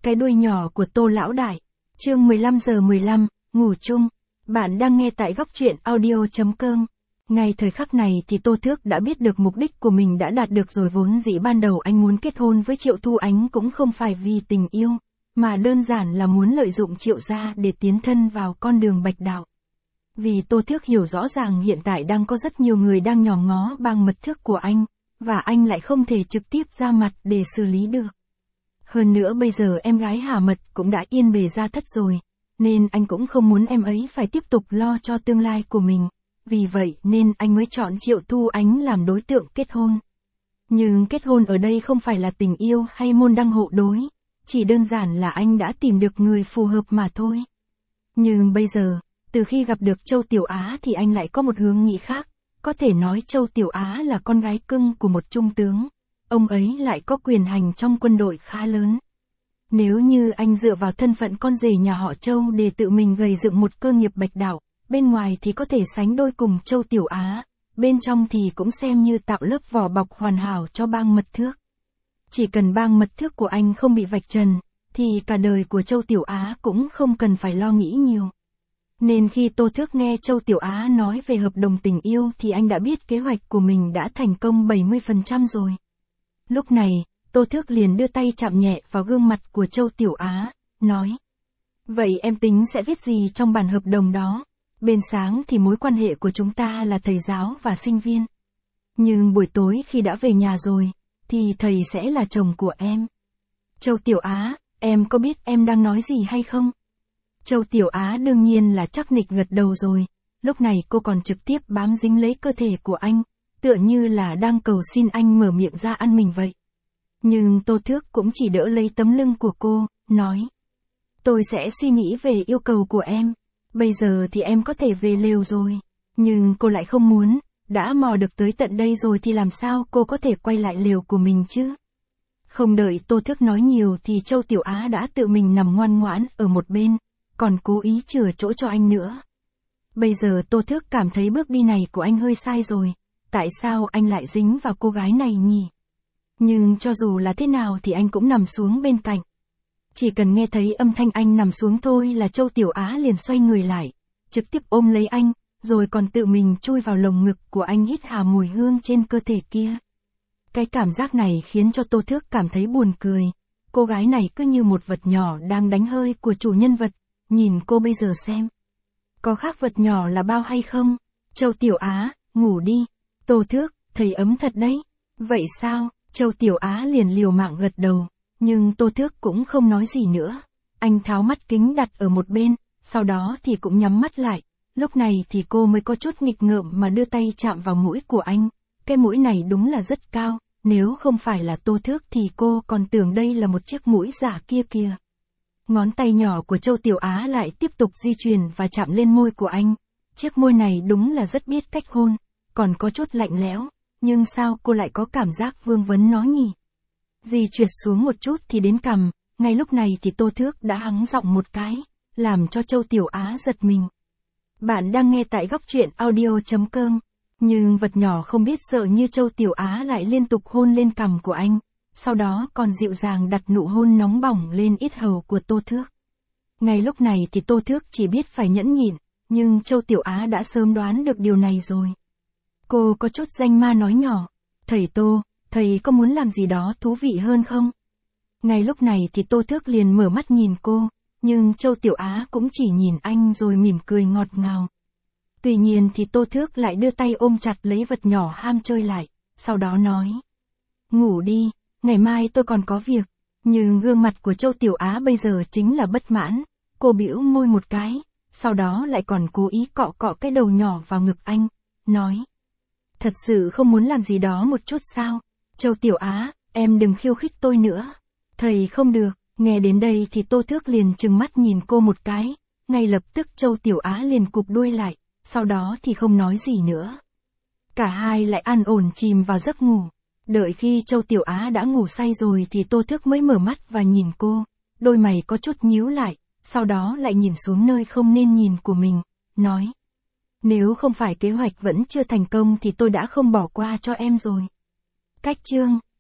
Cái đuôi nhỏ của Tô Lão Đại. Chương 15:15, ngủ chung. Bạn đang nghe tại góc truyện audio.com. Ngay thời khắc này thì Tô Thước đã biết được mục đích của mình đã đạt được rồi, vốn dĩ ban đầu anh muốn kết hôn với Triệu Thu Ánh cũng không phải vì tình yêu, mà đơn giản là muốn lợi dụng Triệu gia để tiến thân vào con đường bạch đạo. Vì Tô Thước hiểu rõ ràng hiện tại đang có rất nhiều người đang nhòm ngó bang mật thước của anh, và anh lại không thể trực tiếp ra mặt để xử lý được. Hơn nữa bây giờ em gái Hà Mật cũng đã yên bề gia thất rồi, nên anh cũng không muốn em ấy phải tiếp tục lo cho tương lai của mình. Vì vậy nên anh mới chọn Triệu Thu Ánh làm đối tượng kết hôn. Nhưng kết hôn ở đây không phải là tình yêu hay môn đăng hộ đối, chỉ đơn giản là anh đã tìm được người phù hợp mà thôi. Nhưng bây giờ, từ khi gặp được Châu Tiểu Á thì anh lại có một hướng nghĩ khác. Có thể nói Châu Tiểu Á là con gái cưng của một trung tướng. Ông ấy lại có quyền hành trong quân đội khá lớn. Nếu như anh dựa vào thân phận con rể nhà họ Châu để tự mình gầy dựng một cơ nghiệp bạch đạo, bên ngoài thì có thể sánh đôi cùng Châu Tiểu Á, bên trong thì cũng xem như tạo lớp vỏ bọc hoàn hảo cho bang mật thước. Chỉ cần bang mật thước của anh không bị vạch trần, thì cả đời của Châu Tiểu Á cũng không cần phải lo nghĩ nhiều. Nên khi Tô Thước nghe Châu Tiểu Á nói về hợp đồng tình yêu thì anh đã biết kế hoạch của mình đã thành công 70% rồi. Lúc này, Tô Thước liền đưa tay chạm nhẹ vào gương mặt của Châu Tiểu Á, nói: "Vậy em tính sẽ viết gì trong bản hợp đồng đó? Bên sáng thì mối quan hệ của chúng ta là thầy giáo và sinh viên. Nhưng buổi tối khi đã về nhà rồi, thì thầy sẽ là chồng của em." "Châu Tiểu Á, em có biết em đang nói gì hay không?" Châu Tiểu Á đương nhiên là chắc nịch gật đầu rồi, lúc này cô còn trực tiếp bám dính lấy cơ thể của anh, tựa như là đang cầu xin anh mở miệng ra ăn mình vậy. Nhưng Tô Thước cũng chỉ đỡ lấy tấm lưng của cô, nói: "Tôi sẽ suy nghĩ về yêu cầu của em, bây giờ thì em có thể về lều rồi." Nhưng cô lại không muốn, đã mò được tới tận đây rồi thì làm sao cô có thể quay lại lều của mình chứ? Không đợi Tô Thước nói nhiều thì Châu Tiểu Á đã tự mình nằm ngoan ngoãn ở một bên, còn cố ý chừa chỗ cho anh nữa. Bây giờ Tô Thước cảm thấy bước đi này của anh hơi sai rồi, tại sao anh lại dính vào cô gái này nhỉ? Nhưng cho dù là thế nào thì anh cũng nằm xuống bên cạnh. Chỉ cần nghe thấy âm thanh anh nằm xuống thôi là Châu Tiểu Á liền xoay người lại, trực tiếp ôm lấy anh, rồi còn tự mình chui vào lồng ngực của anh hít hà mùi hương trên cơ thể kia. Cái cảm giác này khiến cho Tô Thước cảm thấy buồn cười. Cô gái này cứ như một vật nhỏ đang đánh hơi của chủ nhân vật. Nhìn cô bây giờ xem, có khác vật nhỏ là bao hay không? "Châu Tiểu Á, ngủ đi." "Tô Thước, thầy ấm thật đấy." "Vậy sao?" Châu Tiểu Á liền liều mạng gật đầu, nhưng Tô Thước cũng không nói gì nữa. Anh tháo mắt kính đặt ở một bên, sau đó thì cũng nhắm mắt lại. Lúc này thì cô mới có chút nghịch ngợm mà đưa tay chạm vào mũi của anh. Cái mũi này đúng là rất cao, nếu không phải là Tô Thước thì cô còn tưởng đây là một chiếc mũi giả kia kìa. Ngón tay nhỏ của Châu Tiểu Á lại tiếp tục di chuyển và chạm lên môi của anh. Chiếc môi này đúng là rất biết cách hôn, còn có chút lạnh lẽo, nhưng sao cô lại có cảm giác vương vấn nó nhỉ? Di chuyển xuống một chút thì đến cằm, ngay lúc này thì Tô Thước đã hắng giọng một cái, làm cho Châu Tiểu Á giật mình. Bạn đang nghe tại góc truyện audio.com, nhưng vật nhỏ không biết sợ như Châu Tiểu Á lại liên tục hôn lên cằm của anh. Sau đó còn dịu dàng đặt nụ hôn nóng bỏng lên yết hầu của Tô Thước. Ngay lúc này thì Tô Thước chỉ biết phải nhẫn nhịn, nhưng Châu Tiểu Á đã sớm đoán được điều này rồi. Cô có chút danh ma nói nhỏ: "Thầy Tô, thầy có muốn làm gì đó thú vị hơn không?" Ngay lúc này thì Tô Thước liền mở mắt nhìn cô, nhưng Châu Tiểu Á cũng chỉ nhìn anh rồi mỉm cười ngọt ngào. Tuy nhiên thì Tô Thước lại đưa tay ôm chặt lấy vật nhỏ ham chơi lại, sau đó nói: "Ngủ đi. Ngày mai tôi còn có việc." Nhưng gương mặt của Châu Tiểu Á bây giờ chính là bất mãn. Cô bĩu môi một cái, sau đó lại còn cố ý cọ cọ cái đầu nhỏ vào ngực anh, nói: "Thật sự không muốn làm gì đó một chút sao? Châu Tiểu Á, em đừng khiêu khích tôi nữa." "Thầy không được." Nghe đến đây thì Tô Thước liền trừng mắt nhìn cô một cái, ngay lập tức Châu Tiểu Á liền cụp đuôi lại, sau đó thì không nói gì nữa. Cả hai lại an ổn chìm vào giấc ngủ. Đợi khi Châu Tiểu Á đã ngủ say rồi thì Tô Thước mới mở mắt và nhìn cô, đôi mày có chút nhíu lại, sau đó lại nhìn xuống nơi không nên nhìn của mình, nói: "Nếu không phải kế hoạch vẫn chưa thành công thì tôi đã không bỏ qua cho em rồi." Cách chương